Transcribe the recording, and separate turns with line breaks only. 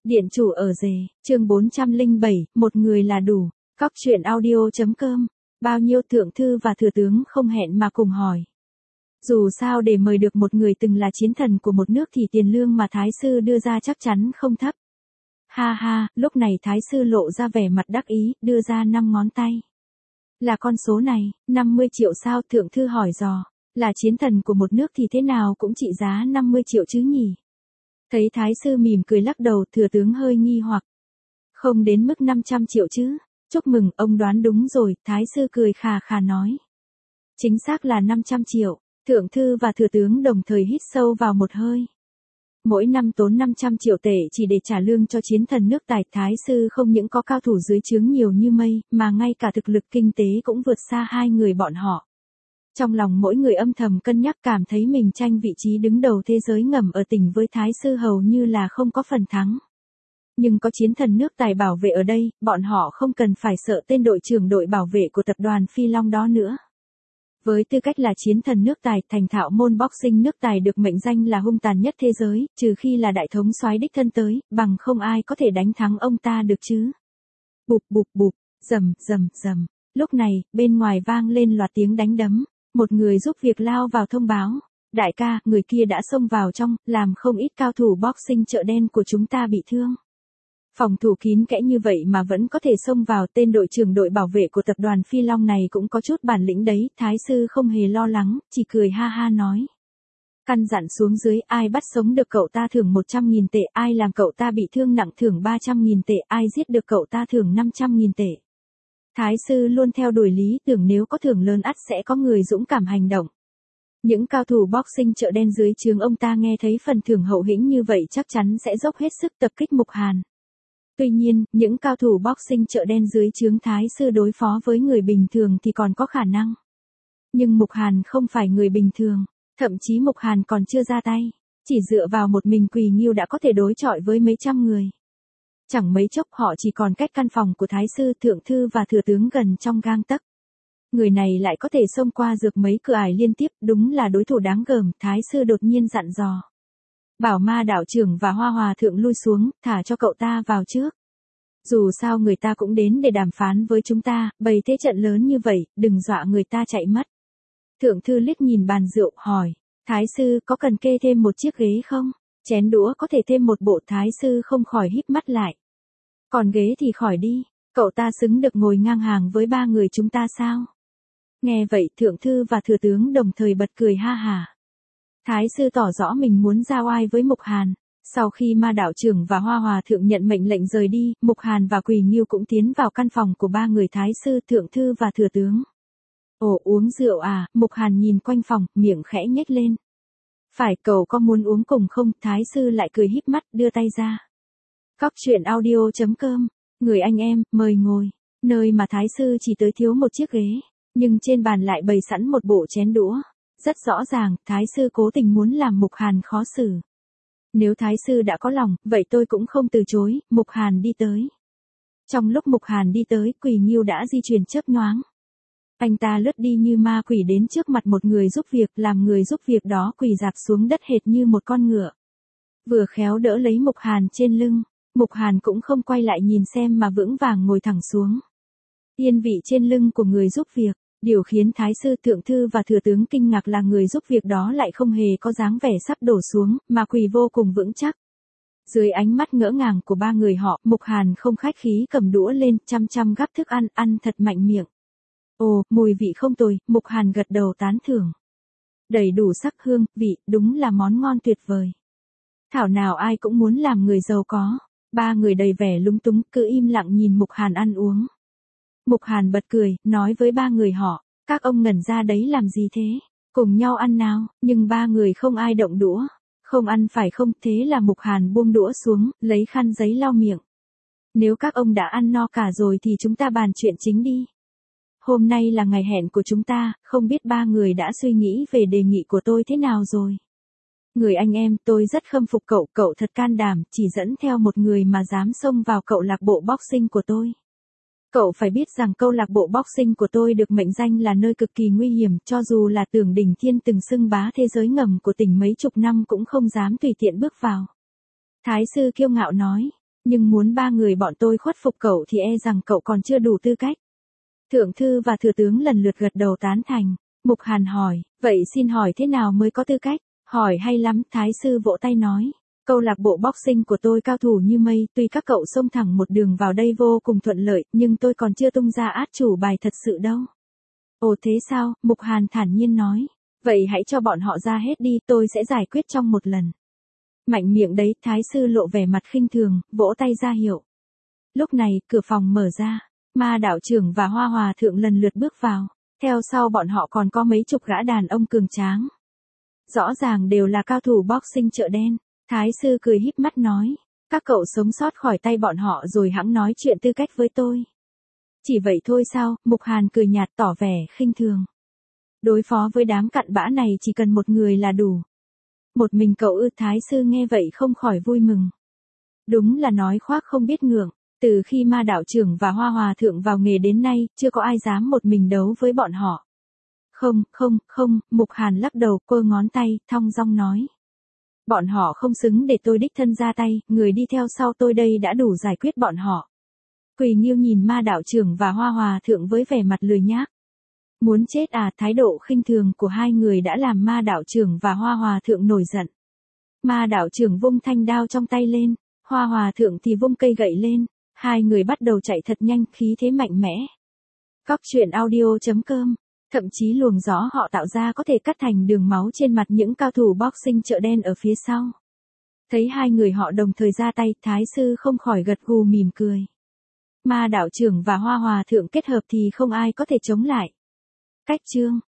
Điện chủ ở rể, chương 407, một người là đủ. Cóc truyện audio.com. Bao nhiêu thượng thư và thừa tướng không hẹn mà cùng hỏi. Dù sao để mời được một người từng là chiến thần của một nước thì tiền lương mà Thái sư đưa ra chắc chắn không thấp. Ha ha, lúc này Thái sư lộ ra vẻ mặt đắc ý, đưa ra 5 ngón tay. Là con số này, 50 triệu sao? Thượng thư hỏi dò. Là chiến thần của một nước thì thế nào cũng trị giá 50 triệu chứ nhỉ? Thấy Thái sư mỉm cười lắc đầu, thừa tướng hơi nghi hoặc. Không đến mức 500 triệu chứ? Chúc mừng, ông đoán đúng rồi, Thái sư cười khà khà nói. Chính xác là 500 triệu, thượng thư và thừa tướng đồng thời hít sâu vào một hơi. Mỗi năm tốn 500 triệu tệ chỉ để trả lương cho chiến thần nước Tài. Thái sư không những có cao thủ dưới trướng nhiều như mây, mà ngay cả thực lực kinh tế cũng vượt xa hai người bọn họ. Trong lòng mỗi người âm thầm cân nhắc, cảm thấy mình tranh vị trí đứng đầu thế giới ngầm ở tỉnh với Thái sư hầu như là không có phần thắng. Nhưng có chiến thần nước Tài bảo vệ ở đây, bọn họ không cần phải sợ tên đội trưởng đội bảo vệ của tập đoàn Phi Long đó nữa. Với tư cách là chiến thần nước Tài, thành thạo môn boxing nước Tài được mệnh danh là hung tàn nhất thế giới, trừ khi là đại thống soái đích thân tới, bằng không ai có thể đánh thắng ông ta được chứ. Bụp bụp bụp, rầm rầm rầm. Lúc này, bên ngoài vang lên loạt tiếng đánh đấm. Một người giúp việc lao vào thông báo. Đại ca, người kia đã xông vào trong, làm không ít cao thủ boxing chợ đen của chúng ta bị thương. Phòng thủ kín kẽ như vậy mà vẫn có thể xông vào. Tên đội trưởng đội bảo vệ của tập đoàn Phi Long này cũng có chút bản lĩnh đấy. Thái sư không hề lo lắng, chỉ cười ha ha nói. Căn dặn xuống dưới, ai bắt sống được cậu ta thưởng 100.000 tệ, ai làm cậu ta bị thương nặng thưởng 300.000 tệ, ai giết được cậu ta thưởng 500.000 tệ. Thái sư luôn theo đuổi lý tưởng, nếu có thưởng lớn ắt sẽ có người dũng cảm hành động. Những cao thủ boxing chợ đen dưới trướng ông ta nghe thấy phần thưởng hậu hĩnh như vậy chắc chắn sẽ dốc hết sức tập kích Mục Hàn. Tuy nhiên, những cao thủ boxing chợ đen dưới trướng Thái sư đối phó với người bình thường thì còn có khả năng. Nhưng Mục Hàn không phải người bình thường, thậm chí Mục Hàn còn chưa ra tay, chỉ dựa vào một mình Quỳ Nghiêu đã có thể đối chọi với mấy trăm người. Chẳng mấy chốc họ chỉ còn cách căn phòng của Thái sư, thượng thư và thừa tướng gần trong gang tấc. Người này lại có thể xông qua dược mấy cửa ải liên tiếp, đúng là đối thủ đáng gờm. Thái sư đột nhiên dặn dò. Bảo Ma đạo trưởng và Hoa Hòa thượng lui xuống, thả cho cậu ta vào trước. Dù sao người ta cũng đến để đàm phán với chúng ta, bày thế trận lớn như vậy, đừng dọa người ta chạy mất. Thượng thư liếc nhìn bàn rượu, hỏi. Thái sư có cần kê thêm một chiếc ghế không? Chén đũa có thể thêm một bộ. Thái sư không khỏi híp mắt lại. Còn ghế thì khỏi đi, cậu ta xứng được ngồi ngang hàng với ba người chúng ta sao? Nghe vậy, thượng thư và thừa tướng đồng thời bật cười ha hả. Thái sư tỏ rõ mình muốn ra oai với Mục Hàn. Sau khi Ma đạo trưởng và Hoa Hòa thượng nhận mệnh lệnh rời đi, Mục Hàn và Quỳ Nghiêu cũng tiến vào căn phòng của ba người Thái sư, thượng thư và thừa tướng. Ồ, uống rượu à? Mục Hàn nhìn quanh phòng, miệng khẽ nhếch lên. Phải, cậu có muốn uống cùng không? Thái sư lại cười híp mắt, đưa tay ra. Cóc truyện audio.com. Người anh em, mời ngồi. Nơi mà Thái sư chỉ tới thiếu một chiếc ghế, nhưng trên bàn lại bày sẵn một bộ chén đũa. Rất rõ ràng, Thái sư cố tình muốn làm Mục Hàn khó xử. Nếu Thái sư đã có lòng, vậy tôi cũng không từ chối. Mục Hàn đi tới. Trong lúc Mục Hàn đi tới, Quỳ Nghiêu đã di chuyển chớp nhoáng. Anh ta lướt đi như ma quỷ đến trước mặt một người giúp việc, làm người giúp việc đó quỳ rạp xuống đất hệt như một con ngựa. Vừa khéo đỡ lấy Mục Hàn trên lưng. Mục Hàn cũng không quay lại nhìn xem mà vững vàng ngồi thẳng xuống. Yên vị trên lưng của người giúp việc. Điều khiến Thái sư, thượng thư và thừa tướng kinh ngạc là người giúp việc đó lại không hề có dáng vẻ sắp đổ xuống, mà quỳ vô cùng vững chắc. Dưới ánh mắt ngỡ ngàng của ba người họ, Mục Hàn không khách khí cầm đũa lên, chăm chăm gắp thức ăn, ăn thật mạnh miệng. Ồ, mùi vị không tồi. Mục Hàn gật đầu tán thưởng. Đầy đủ sắc hương, vị, đúng là món ngon tuyệt vời. Thảo nào ai cũng muốn làm người giàu có. Ba người đầy vẻ lúng túng, cứ im lặng nhìn Mục Hàn ăn uống. Mục Hàn bật cười, nói với ba người họ, các ông ngẩn ra đấy làm gì thế? Cùng nhau ăn nào. Nhưng ba người không ai động đũa. Không ăn phải không? Thế là Mục Hàn buông đũa xuống, lấy khăn giấy lau miệng. Nếu các ông đã ăn no cả rồi thì chúng ta bàn chuyện chính đi. Hôm nay là ngày hẹn của chúng ta, không biết ba người đã suy nghĩ về đề nghị của tôi thế nào rồi? Người anh em, tôi rất khâm phục cậu, cậu thật can đảm, chỉ dẫn theo một người mà dám xông vào câu lạc bộ boxing của tôi. Cậu phải biết rằng câu lạc bộ boxing của tôi được mệnh danh là nơi cực kỳ nguy hiểm, cho dù là Tưởng Đình Thiên từng xưng bá thế giới ngầm của tỉnh mấy chục năm cũng không dám tùy tiện bước vào. Thái sư kiêu ngạo nói, Nhưng muốn ba người bọn tôi khuất phục cậu thì e rằng cậu còn chưa đủ tư cách. Thượng thư và thừa tướng lần lượt gật đầu tán thành. Mục Hàn hỏi, vậy xin hỏi thế nào mới có tư cách? Hỏi hay lắm, thái sư vỗ tay nói. Câu lạc bộ boxing của tôi cao thủ như mây, tuy các cậu xông thẳng một đường vào đây vô cùng thuận lợi, nhưng tôi còn chưa tung ra át chủ bài thật sự đâu. Ồ thế sao? Mục Hàn thản nhiên nói. Vậy hãy cho bọn họ ra hết đi, tôi sẽ giải quyết trong một lần. Mạnh miệng đấy, thái sư lộ vẻ mặt khinh thường, vỗ tay ra hiệu. Lúc này, cửa phòng mở ra, Ma đạo trưởng và Hoa Hòa thượng lần lượt bước vào. Theo sau bọn họ còn có mấy chục gã đàn ông cường tráng. Rõ ràng đều là cao thủ boxing chợ đen. Thái sư cười híp mắt nói, các cậu sống sót khỏi tay bọn họ rồi hẵng nói chuyện tư cách với tôi. Chỉ vậy thôi sao? Mục Hàn cười nhạt tỏ vẻ khinh thường. Đối phó với đám cặn bã này chỉ cần một người là đủ. Một mình cậu ư? Thái sư nghe vậy không khỏi vui mừng. Đúng là nói khoác không biết ngượng. Từ khi Ma đạo trưởng và Hoa Hòa thượng vào nghề đến nay, chưa có ai dám một mình đấu với bọn họ. Không, Mục Hàn lắc đầu, quơ ngón tay, thong dong nói. Bọn họ không xứng để tôi đích thân ra tay, người đi theo sau tôi đây đã đủ giải quyết bọn họ. Quỳ Nghiêu nhìn Ma đạo trưởng và Hoa Hòa thượng với vẻ mặt lười nhác. Muốn chết à? Thái độ khinh thường của hai người đã làm Ma đạo trưởng và Hoa Hòa thượng nổi giận. Ma đạo trưởng vung thanh đao trong tay lên, Hoa Hòa thượng thì vung cây gậy lên. Hai người bắt đầu chạy thật nhanh, khí thế mạnh mẽ. Cóc truyện audio.com. Thậm chí luồng gió họ tạo ra có thể cắt thành đường máu trên mặt những cao thủ boxing chợ đen ở phía sau. Thấy hai người họ đồng thời ra tay, thái sư không khỏi gật gù mỉm cười. Ma đạo trưởng và Hoa Hòa thượng kết hợp thì không ai có thể chống lại. Cách chương